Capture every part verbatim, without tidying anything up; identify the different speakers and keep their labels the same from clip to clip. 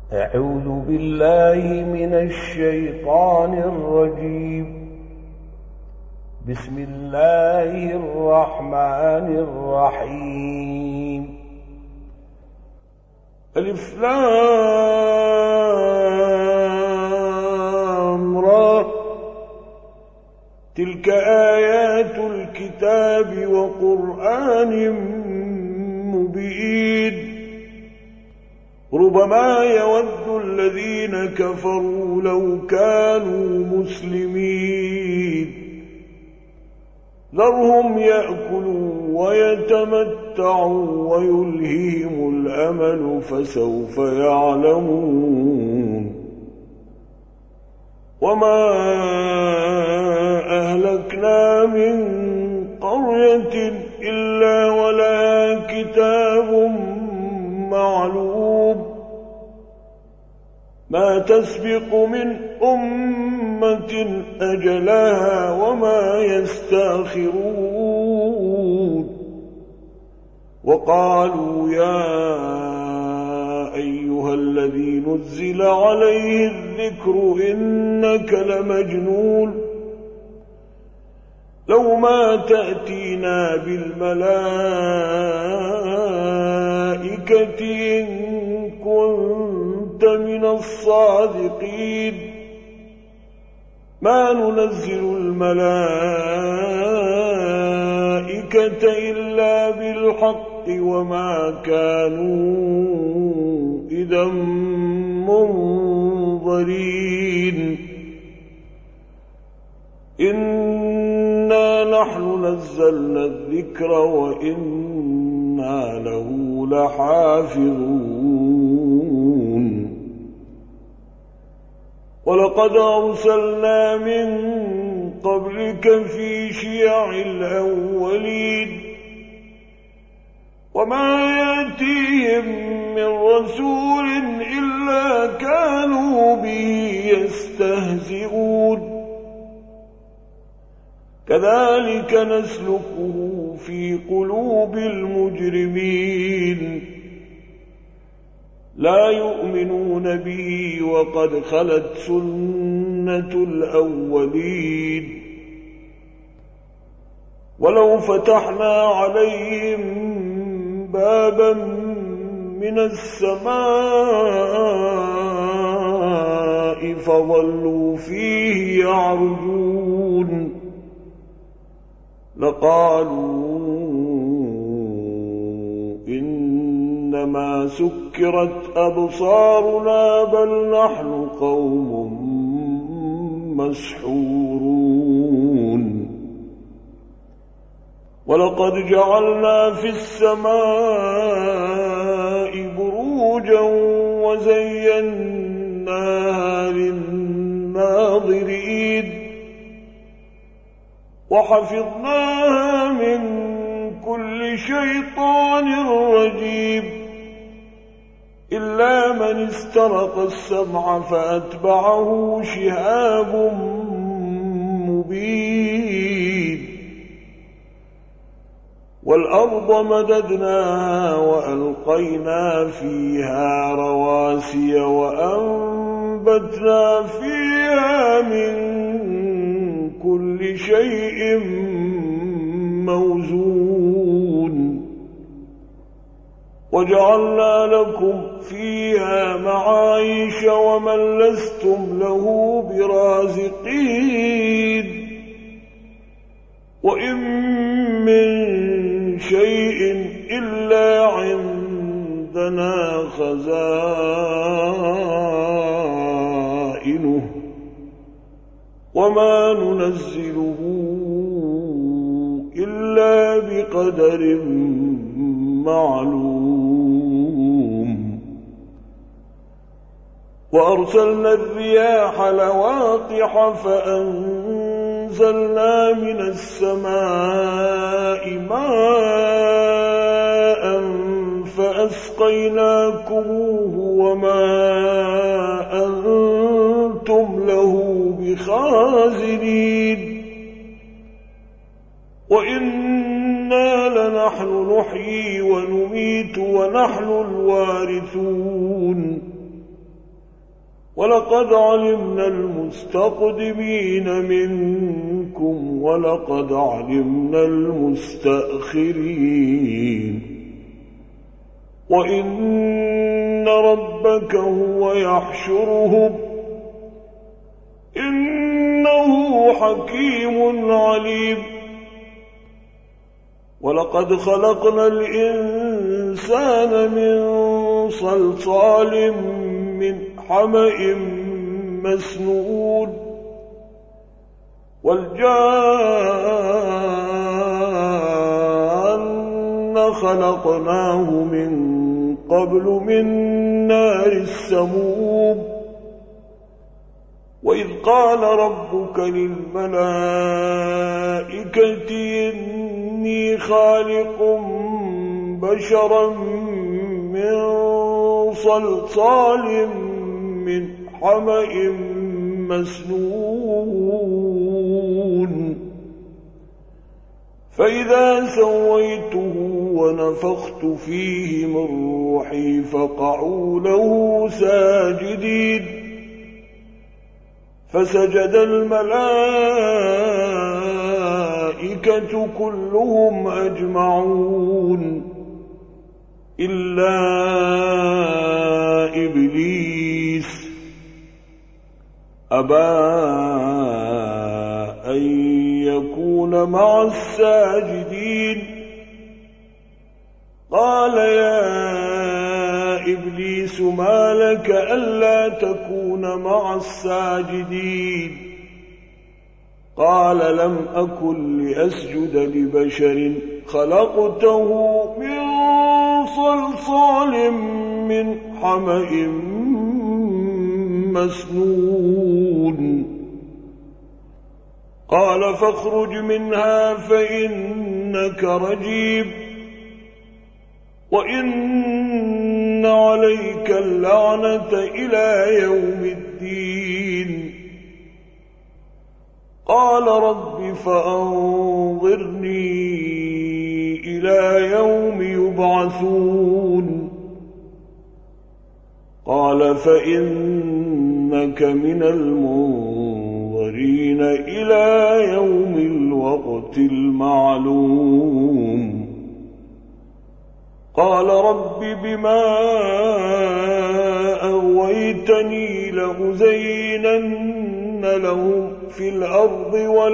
Speaker 1: أعوذ بالله من الشيطان الرجيم. بسم الله الرحمن الرحيم. ألف لام را. تلك آيات الكتاب وقرآن مبين. ربما يود الذين كفروا لو كانوا مسلمين. ذرهم يأكلوا ويتمتعوا ويلهيهم الأمل فسوف يعلمون. وما أهلكنا من قرية إلا ولها كتاب معلوم ما تسبق من أمة أجلها وما يستأخرون. وقالوا يا أيها الذي نزل عليه الذكر إنك لمجنون لو ما تأتينا بالملائكة إن كنت من الصادقين. ما ننزل الملائكة إلا بالحق وما كانوا إذا منظرين. إنا نحن نزلنا الذكر وإنا له لحافظون. ولقد أرسلنا من قبلك في شيع الأولين وما يأتيهم من رسول إلا كانوا به يستهزئون. كذلك نسلكه في قلوب المجرمين. لا يؤمنون به وقد خلت سنة الأولين. ولو فتحنا عليهم بابا من السماء فظلوا فيه يعرجون لقالوا إنما سكرت أبصارنا بل نحن قوم مسحورون. ولقد جعلنا في السماء بروجا وزيناها للناظرين وحفظناها من كل شيطان رجيم إلا من استرق السمع فأتبعه شهاب مبين. والأرض مددناها وألقينا فيها رواسي وأنبتنا فيها من كل شيء موزون. وجعلنا لكم فيها معايش ومن لستم له برازقين. وإن من شيء إلا عندنا خزائنه وما ننزله إلا بقدر معلوم. وأرسلنا الرياح لواقح فأنزلنا من السماء ماء فأسقيناكموه وما أنتم له بخازنين. وإنا لنحن نحيي ونميت ونحن الوارثون ولقد علمنا المستقدمين منكم ولقد علمنا المستأخرين وإن ربك هو يحشرهم إنه حكيم عليم ولقد خلقنا الإنسان من صلصال من حمأ مسنون والجان خلقناه من قبل من نار السموم وإذ قال ربك للملائكة إني خالق بشرا من صلصال من حمأ مسنون فإذا سويته ونفخت فيه من روحي فقعوا له ساجدين فسجد الملائكة كلهم أجمعون إلا إبليس أبى أن يكون مع الساجدين قال يا إبليس ما لك ألا تكون مع الساجدين قال لم أكن لأسجد لبشر خلقته من صلصال من حمأ مسنون قال فاخرج منها فإنك رجيم وإن عليك اللعنة إلى يوم الدين قال رب فأنظرني إلى يوم يبعثون قال فإنك من المنظرين إلى يوم الوقت المعلوم قال رب بما أغويتني لأزينن لهم في الأرض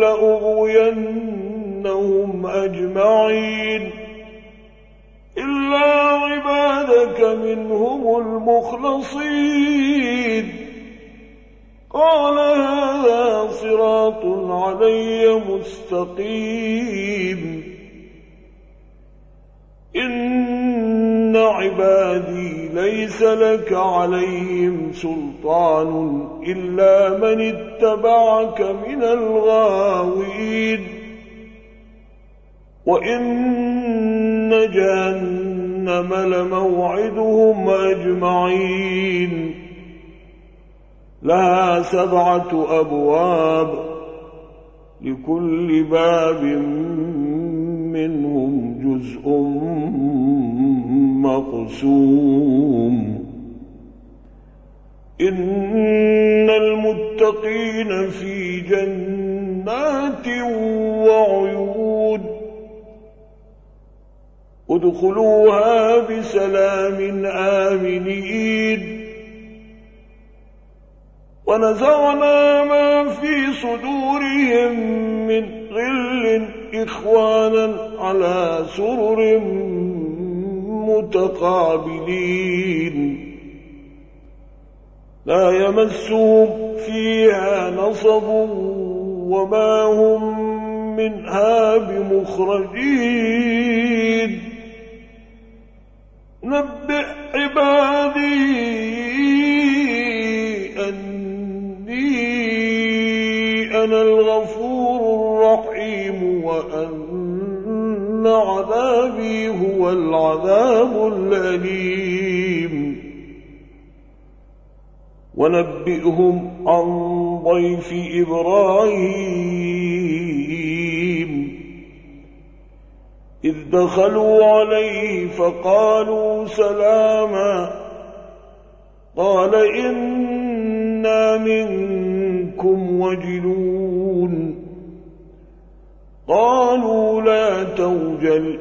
Speaker 1: ولأغوينهم أجمعين إلا عبادك منهم المخلصين قال هذا صراط علي مستقيم إن عبادي ليس لك عليهم سلطان إلا من اتبعك من الغاوين وإن جهنم لموعدهم أجمعين لها سبعة أبواب لكل باب منهم جزء مقسوم إن المتقين في جنات وعيون ادخلوها بسلام آمنين ونزعنا ما في صدورهم من غل إخوانا على سرر متقابلين لا يمسهم فيها نصب وما هم منها بمخرجين نبئ عبادي أني أنا الغفور الرحيم وأن عذابي هو العذاب الأليم ونبئهم عن ضيف إبراهيم إذ دخلوا عليه فقالوا سلاما قال إن إنا منكم وجلون قالوا لا توجل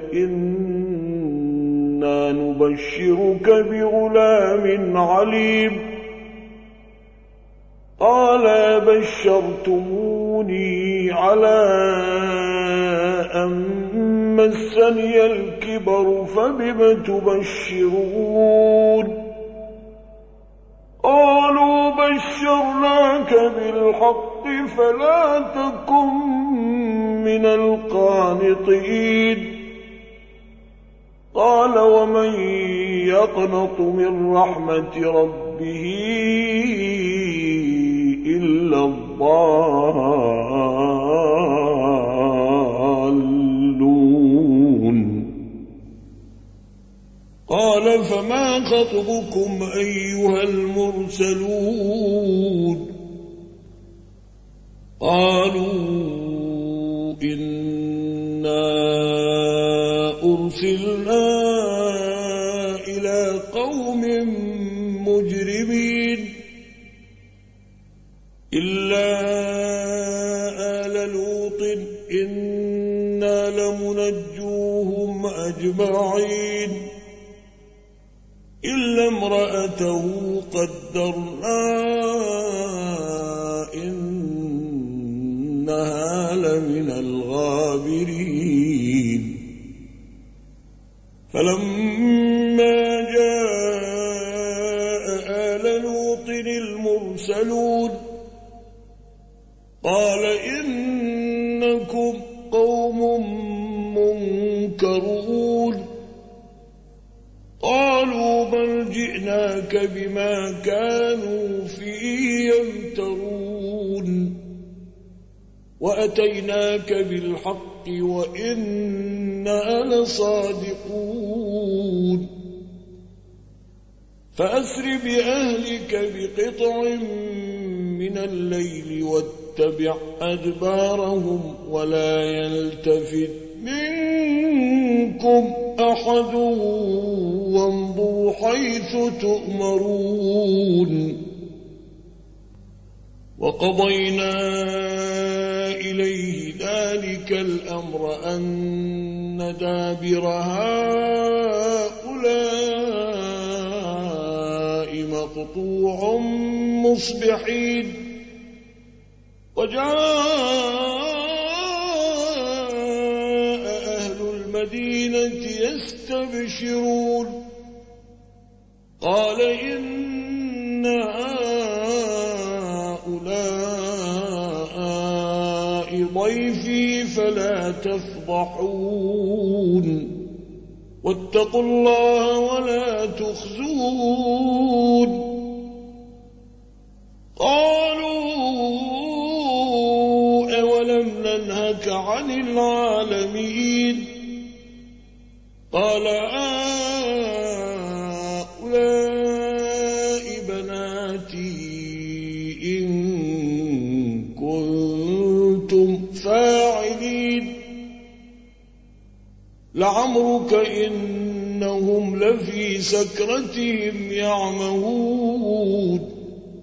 Speaker 1: إنا نبشرك بغلام عليم قال بشرتموني على أن مسني الكبر فبم تبشرون قالوا بشرناك بالحق فلا تكن من القانطين قال ومن يقنط من رحمة ربه إلا الضالون قال فما خطبكم أيها المرسلون قالوا إنا أرسلنا إلى قوم مجرمين إلا آل لوط إنا لمنجوهم أجمعين إلا امرأته قدرنا إنها لمن الغابرين فلما جاء آل لوط المرسلون قال إنكم قوم منكرون قالوا بل جئناك بما كانوا فيه يمترون وأتيناك بالحق وإنا لصادقون فأسر بأهلك بقطع من الليل واتبع أدبارهم ولا يلتفت منكم أحد وامضوا حيث تؤمرون وقضينا إليه ذلك الأمر أن دابر هؤلاء مقطوع مصبحين وجاء المدينة يستبشرون قال إن هؤلاء ضيفي فلا تفضحون واتقوا الله ولا تخزون قالوا أولم ننهك عن العالمين قال هؤلاء بناتي إن كنتم فاعلين لعمرك إنهم لفي سكرتهم يعمهون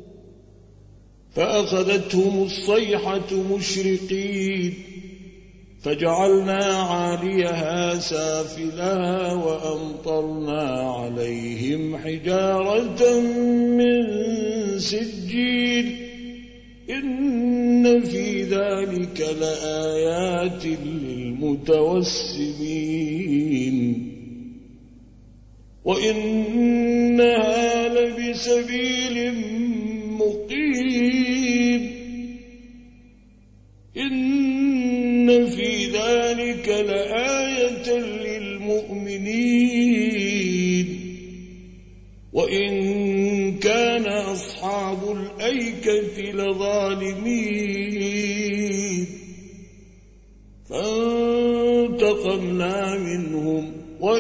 Speaker 1: فأخذتهم الصيحة مشرقين فجعلنا عاليها سافلها وأمطرنا عليهم حجارة من سجيل إن في ذلك لآيات للمتوسمين وإنها لبسبيل مقيم إن في ذلك لآية للمؤمنين وإن كان أصحاب الأيكة لظالمين فانتقمنا منهم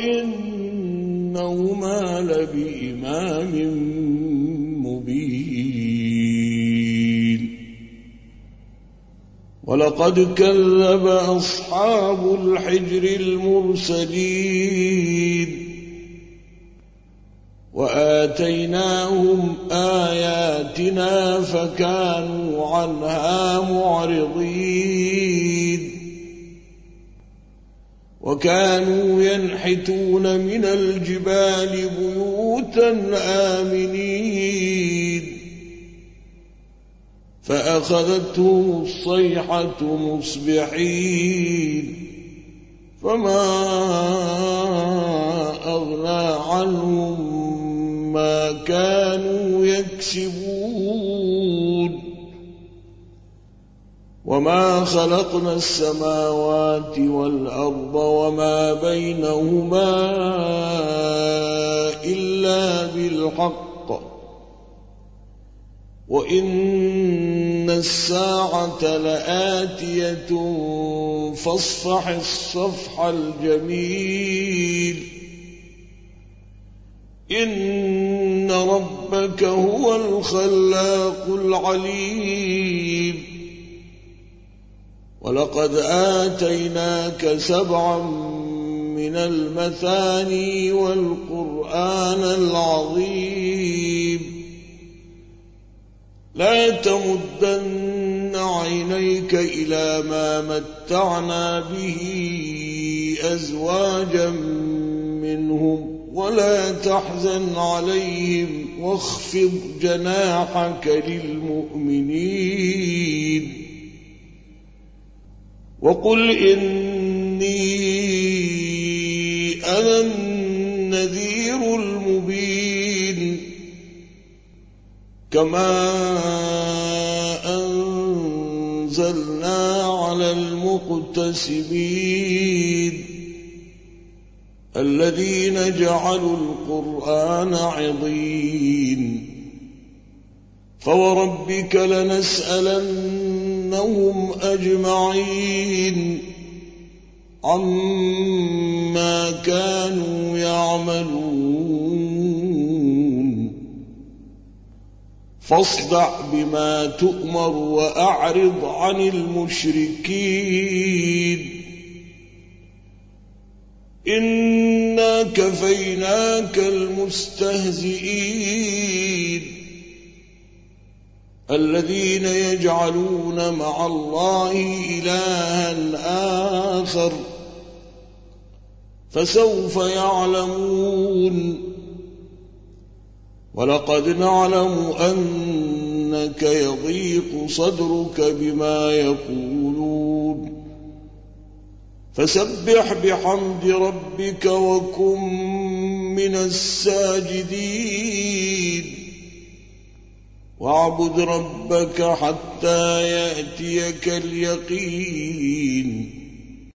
Speaker 1: وإنهما لبإمام مبين ولقد كذب أصحاب الحجر المرسلين وآتيناهم آياتنا فكانوا عنها معرضين وكانوا ينحتون من الجبال بيوتا آمنين فأخذتهم الصيحة مصبحين فما أغنى عنهم ما كانوا يكسبون وما خلقنا السماوات والأرض وما بينهما إلا بالحق وإن الساعة لآتية فاصفح الصفح الجميل إن ربك هو الخلاق العليم ولقد آتيناك سبعا من المثاني والقرآن العظيم لا تمدن عينيك إلى ما متعنا به أزواجا منهم ولا تحزن عليهم واخفض جناحك للمؤمنين وقل إني أنا النذير المبين كما أنزلنا على المقتسمين الذين جعلوا القرآن عضين فوربك لنسألنهم أجمعين عما كانوا يعملون فاصدع بما تؤمر وأعرض عن المشركين إنا كفيناك المستهزئين الذين يجعلون مع الله إلها آخر فسوف يعلمون ولقد نعلم أنك يضيق صدرك بما يقولون فسبح بحمد ربك وكن من الساجدين واعبد ربك حتى يأتيك اليقين